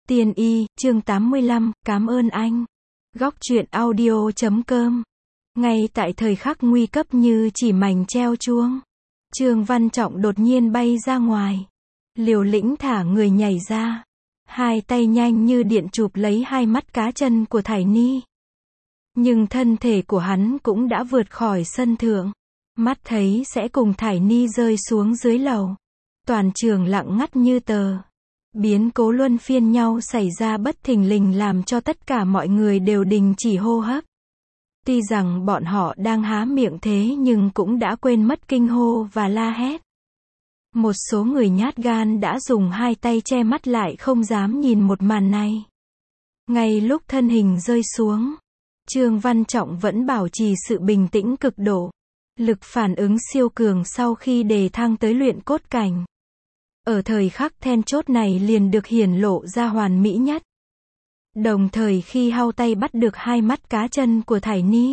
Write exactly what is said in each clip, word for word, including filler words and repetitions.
Tiên y, chương tám mươi lăm, cảm ơn anh. Góc truyện audio chấm com. Ngay tại thời khắc nguy cấp như chỉ mảnh treo chuông, Trương Văn Trọng đột nhiên bay ra ngoài. Liều lĩnh thả người nhảy ra. Hai tay nhanh như điện chụp lấy hai mắt cá chân của Thải Ni. Nhưng thân thể của hắn cũng đã vượt khỏi sân thượng. Mắt thấy sẽ cùng Thải Ni rơi xuống dưới lầu. Toàn trường lặng ngắt như tờ. Biến cố luân phiên nhau xảy ra bất thình lình làm cho tất cả mọi người đều đình chỉ hô hấp. Tuy rằng bọn họ đang há miệng thế nhưng cũng đã quên mất kinh hô và la hét. Một số người nhát gan đã dùng hai tay che mắt lại không dám nhìn một màn này. Ngay lúc thân hình rơi xuống, Trương Văn Trọng vẫn bảo trì sự bình tĩnh cực độ. Lực phản ứng siêu cường sau khi đề thăng tới luyện cốt cảnh. Ở thời khắc then chốt này liền được hiển lộ ra hoàn mỹ nhất. Đồng thời khi hau tay bắt được hai mắt cá chân của Thải Ni,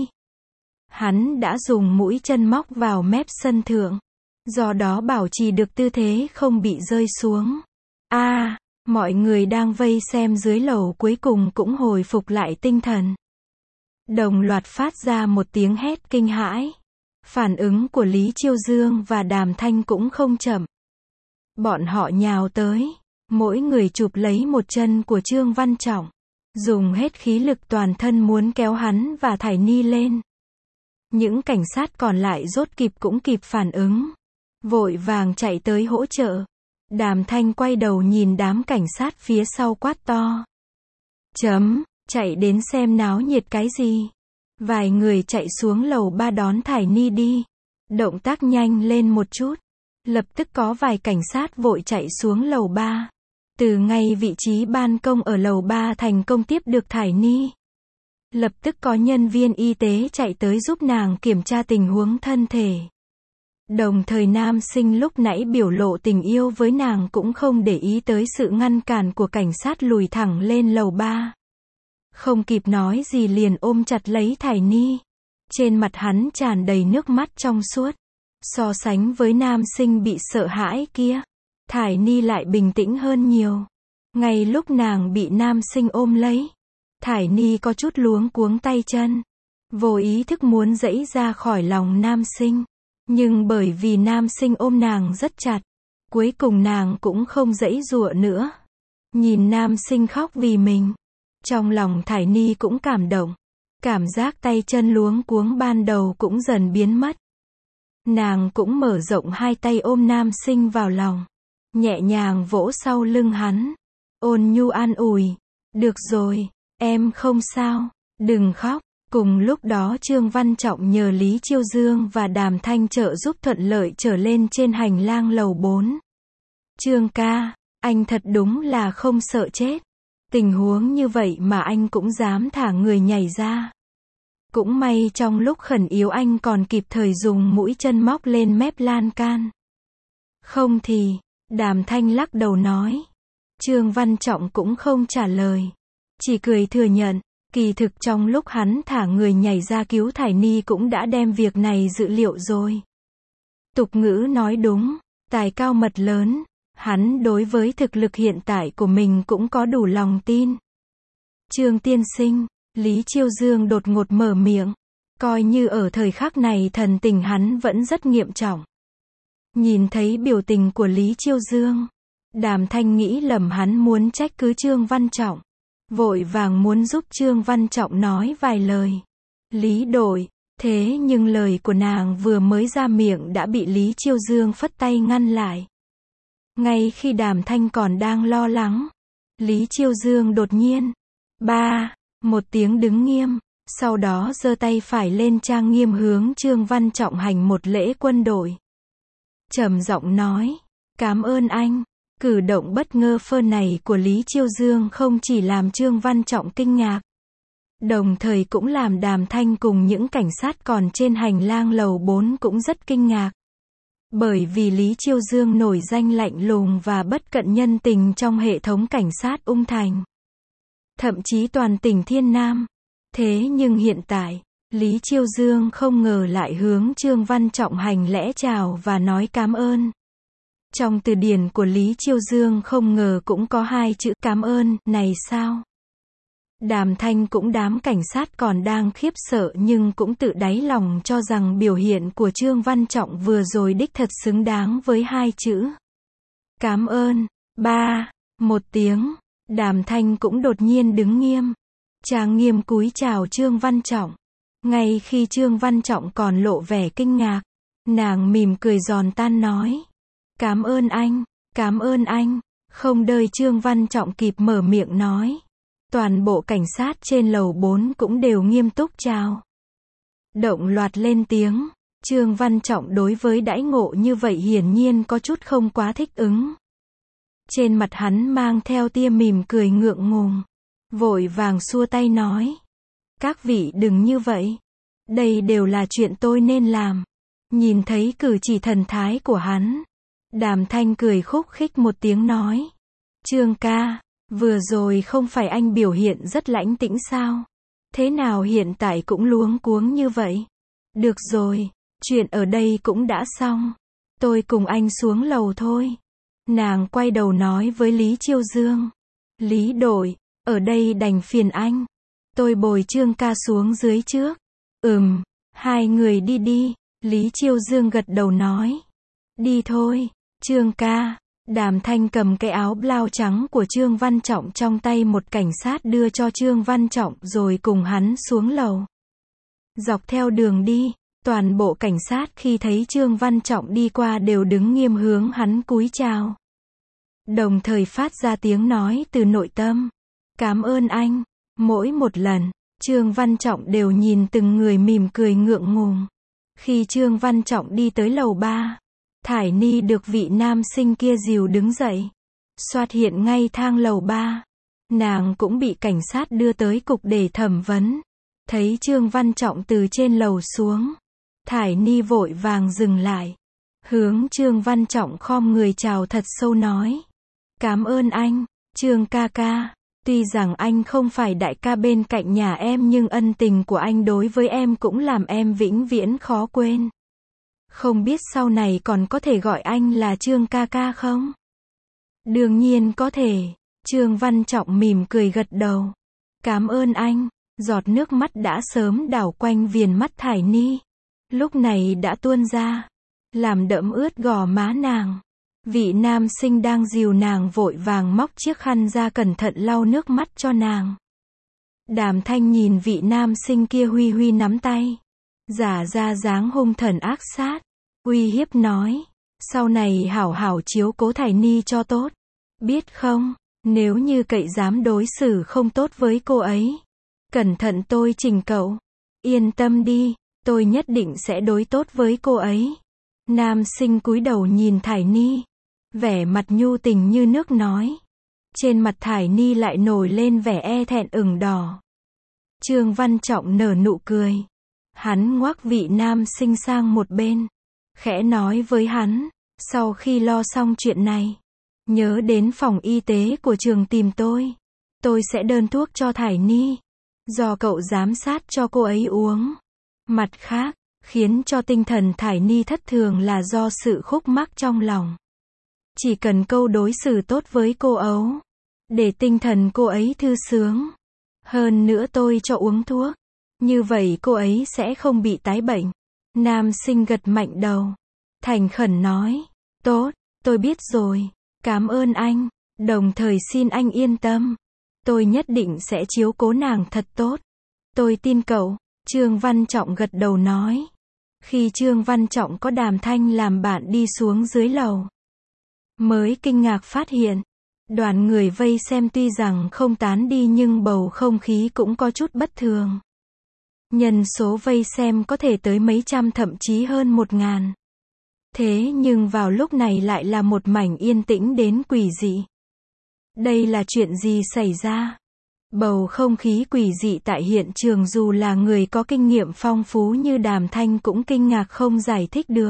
hắn đã dùng mũi chân móc vào mép sân thượng. Do đó bảo trì được tư thế không bị rơi xuống. A, à, mọi người đang vây xem dưới lầu cuối cùng cũng hồi phục lại tinh thần. Đồng loạt phát ra một tiếng hét kinh hãi. Phản ứng của Lý Chiêu Dương và Đàm Thanh cũng không chậm. Bọn họ nhào tới, mỗi người chụp lấy một chân của Trương Văn Trọng, dùng hết khí lực toàn thân muốn kéo hắn và Thải Ni lên. Những cảnh sát còn lại rốt kịp cũng kịp phản ứng, vội vàng chạy tới hỗ trợ. Đàm Thanh quay đầu nhìn đám cảnh sát phía sau quát to. Chấm, chạy đến xem náo nhiệt cái gì. Vài người chạy xuống lầu ba đón Thải Ni đi. Động tác nhanh lên một chút. Lập tức có vài cảnh sát vội chạy xuống lầu ba. Từ ngay vị trí ban công ở lầu ba thành công tiếp được Thải Ni. Lập tức có nhân viên y tế chạy tới giúp nàng kiểm tra tình huống thân thể. Đồng thời nam sinh lúc nãy biểu lộ tình yêu với nàng cũng không để ý tới sự ngăn cản của cảnh sát lùi thẳng lên lầu ba. Không kịp nói gì liền ôm chặt lấy Thải Ni. Trên mặt hắn tràn đầy nước mắt trong suốt. So sánh với nam sinh bị sợ hãi kia, Thải Ni lại bình tĩnh hơn nhiều. Ngay lúc nàng bị nam sinh ôm lấy, Thải Ni có chút luống cuống tay chân. Vô ý thức muốn giãy ra khỏi lòng nam sinh. Nhưng bởi vì nam sinh ôm nàng rất chặt, cuối cùng nàng cũng không giãy giụa nữa. Nhìn nam sinh khóc vì mình, trong lòng Thải Ni cũng cảm động. Cảm giác tay chân luống cuống ban đầu cũng dần biến mất. Nàng cũng mở rộng hai tay ôm nam sinh vào lòng, nhẹ nhàng vỗ sau lưng hắn, ôn nhu an ủi. Được rồi, em không sao, đừng khóc. Cùng lúc đó Trương Văn Trọng nhờ Lý Chiêu Dương và Đàm Thanh trợ giúp thuận lợi trở lên trên hành lang lầu bốn. Trương ca, anh thật đúng là không sợ chết. Tình huống như vậy mà anh cũng dám thả người nhảy ra. Cũng may trong lúc khẩn yếu anh còn kịp thời dùng mũi chân móc lên mép lan can. Không thì, Đàm Thanh lắc đầu nói. Trương Văn Trọng cũng không trả lời. Chỉ cười thừa nhận, kỳ thực trong lúc hắn thả người nhảy ra cứu Thải Ni cũng đã đem việc này dự liệu rồi. Tục ngữ nói đúng, tài cao mật lớn, hắn đối với thực lực hiện tại của mình cũng có đủ lòng tin. Trương tiên sinh, Lý Chiêu Dương đột ngột mở miệng, coi như ở thời khắc này thần tình hắn vẫn rất nghiêm trọng. Nhìn thấy biểu tình của Lý Chiêu Dương, Đàm Thanh nghĩ lầm hắn muốn trách cứ Trương Văn Trọng, vội vàng muốn giúp Trương Văn Trọng nói vài lời. Lý đội, thế nhưng lời của nàng vừa mới ra miệng đã bị Lý Chiêu Dương phất tay ngăn lại. Ngay khi Đàm Thanh còn đang lo lắng, Lý Chiêu Dương đột nhiên, ba, một tiếng đứng nghiêm, sau đó giơ tay phải lên trang nghiêm hướng Trương Văn Trọng hành một lễ quân đội. Trầm giọng nói, cảm ơn anh. Cử động bất ngờ phơ này của Lý Chiêu Dương không chỉ làm Trương Văn Trọng kinh ngạc, đồng thời cũng làm Đàm Thanh cùng những cảnh sát còn trên hành lang lầu bốn cũng rất kinh ngạc. Bởi vì Lý Chiêu Dương nổi danh lạnh lùng và bất cận nhân tình trong hệ thống cảnh sát Ung Thành. Thậm chí toàn tỉnh Thiên Nam. Thế nhưng hiện tại, Lý Chiêu Dương không ngờ lại hướng Trương Văn Trọng hành lễ chào và nói cảm ơn. Trong từ điển của Lý Chiêu Dương không ngờ cũng có hai chữ cảm ơn này sao? Đàm Thanh cũng đám cảnh sát còn đang khiếp sợ nhưng cũng tự đáy lòng cho rằng biểu hiện của Trương Văn Trọng vừa rồi đích thật xứng đáng với hai chữ cảm ơn. Ba, một tiếng, Đàm Thanh cũng đột nhiên đứng nghiêm, trang nghiêm cúi chào Trương Văn Trọng. Ngay khi Trương Văn Trọng còn lộ vẻ kinh ngạc, nàng mỉm cười giòn tan nói: "Cảm ơn anh, cảm ơn anh." Không đợi Trương Văn Trọng kịp mở miệng nói, toàn bộ cảnh sát trên lầu bốn cũng đều nghiêm túc chào. Động loạt lên tiếng. Trương Văn Trọng đối với đãi ngộ như vậy hiển nhiên có chút không quá thích ứng. Trên mặt hắn mang theo tia mỉm cười ngượng ngùng, vội vàng xua tay nói: "Các vị đừng như vậy. Đây đều là chuyện tôi nên làm." Nhìn thấy cử chỉ thần thái của hắn, Đàm Thanh cười khúc khích một tiếng nói: "Trương ca, vừa rồi không phải anh biểu hiện rất lãnh tĩnh sao? Thế nào hiện tại cũng luống cuống như vậy? Được rồi, chuyện ở đây cũng đã xong. Tôi cùng anh xuống lầu thôi." Nàng quay đầu nói với Lý Chiêu Dương: "Lý đội, ở đây đành phiền anh. Tôi bồi Trương ca xuống dưới trước." "Ừm, hai người đi đi." Lý Chiêu Dương gật đầu nói: "Đi thôi, Trương ca." Đàm Thanh cầm cái áo blau trắng của Trương Văn Trọng trong tay, một cảnh sát đưa cho Trương Văn Trọng rồi cùng hắn xuống lầu. Dọc theo đường đi, toàn bộ cảnh sát khi thấy Trương Văn Trọng đi qua đều đứng nghiêm hướng hắn cúi chào. Đồng thời phát ra tiếng nói từ nội tâm: "Cảm ơn anh." Mỗi một lần, Trương Văn Trọng đều nhìn từng người mỉm cười ngượng ngùng. Khi Trương Văn Trọng đi tới lầu ba, Thải Ni được vị nam sinh kia dìu đứng dậy, xoát hiện ngay thang lầu ba. Nàng cũng bị cảnh sát đưa tới cục để thẩm vấn. Thấy Trương Văn Trọng từ trên lầu xuống, Thải Ni vội vàng dừng lại, hướng Trương Văn Trọng khom người chào thật sâu nói: "Cảm ơn anh, Trương ca ca. Tuy rằng anh không phải đại ca bên cạnh nhà em nhưng ân tình của anh đối với em cũng làm em vĩnh viễn khó quên. Không biết sau này còn có thể gọi anh là Trương ca ca không?" "Đương nhiên có thể." Trương Văn Trọng mỉm cười gật đầu. "Cảm ơn anh." Giọt nước mắt đã sớm đảo quanh viền mắt Thải Ni, lúc này đã tuôn ra, làm đẫm ướt gò má nàng. Vị nam sinh đang dìu nàng vội vàng móc chiếc khăn ra cẩn thận lau nước mắt cho nàng. Đàm Thanh nhìn vị nam sinh kia huy huy nắm tay, giả ra dáng hung thần ác sát, uy hiếp nói: "Sau này hảo hảo chiếu cố Thải Ni cho tốt. Biết không, nếu như cậy dám đối xử không tốt với cô ấy, cẩn thận tôi chỉnh cậu." "Yên tâm đi, tôi nhất định sẽ đối tốt với cô ấy." Nam sinh cúi đầu nhìn Thải Ni, vẻ mặt nhu tình như nước nói. Trên mặt Thải Ni lại nổi lên vẻ e thẹn ửng đỏ. Trương Văn Trọng nở nụ cười. Hắn ngoắc vị nam sinh sang một bên, khẽ nói với hắn: "Sau khi lo xong chuyện này, nhớ đến phòng y tế của trường tìm tôi. Tôi sẽ đơn thuốc cho Thải Ni, do cậu giám sát cho cô ấy uống. Mặt khác, khiến cho tinh thần Thải Ni thất thường là do sự khúc mắc trong lòng. Chỉ cần câu đối xử tốt với cô ấu, để tinh thần cô ấy thư sướng. Hơn nữa tôi cho uống thuốc, như vậy cô ấy sẽ không bị tái bệnh." Nam sinh gật mạnh đầu, thành khẩn nói: "Tốt, tôi biết rồi. Cảm ơn anh, đồng thời xin anh yên tâm. Tôi nhất định sẽ chiếu cố nàng thật tốt. Tôi tin cậu." Trương Văn Trọng gật đầu nói. Khi Trương Văn Trọng có Đàm Thanh làm bạn đi xuống dưới lầu, mới kinh ngạc phát hiện, đoàn người vây xem tuy rằng không tán đi nhưng bầu không khí cũng có chút bất thường. Nhân số vây xem có thể tới mấy trăm thậm chí hơn một ngàn. Thế nhưng vào lúc này lại là một mảnh yên tĩnh đến quỷ dị. Đây là chuyện gì xảy ra? Bầu không khí quỷ dị tại hiện trường dù là người có kinh nghiệm phong phú như Đàm Thanh cũng kinh ngạc không giải thích được.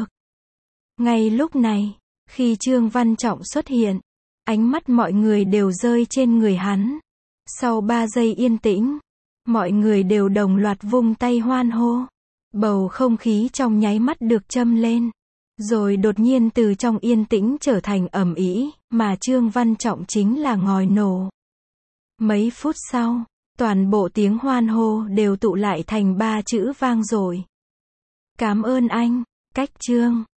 Ngay lúc này, khi Trương Văn Trọng xuất hiện, ánh mắt mọi người đều rơi trên người hắn. Sau ba giây yên tĩnh, mọi người đều đồng loạt vung tay hoan hô. Bầu không khí trong nháy mắt được châm lên. Rồi đột nhiên từ trong yên tĩnh trở thành ầm ĩ, mà Trương Văn Trọng chính là ngòi nổ. Mấy phút sau, toàn bộ tiếng hoan hô đều tụ lại thành ba chữ vang dội. Cảm ơn anh, Cách Trương.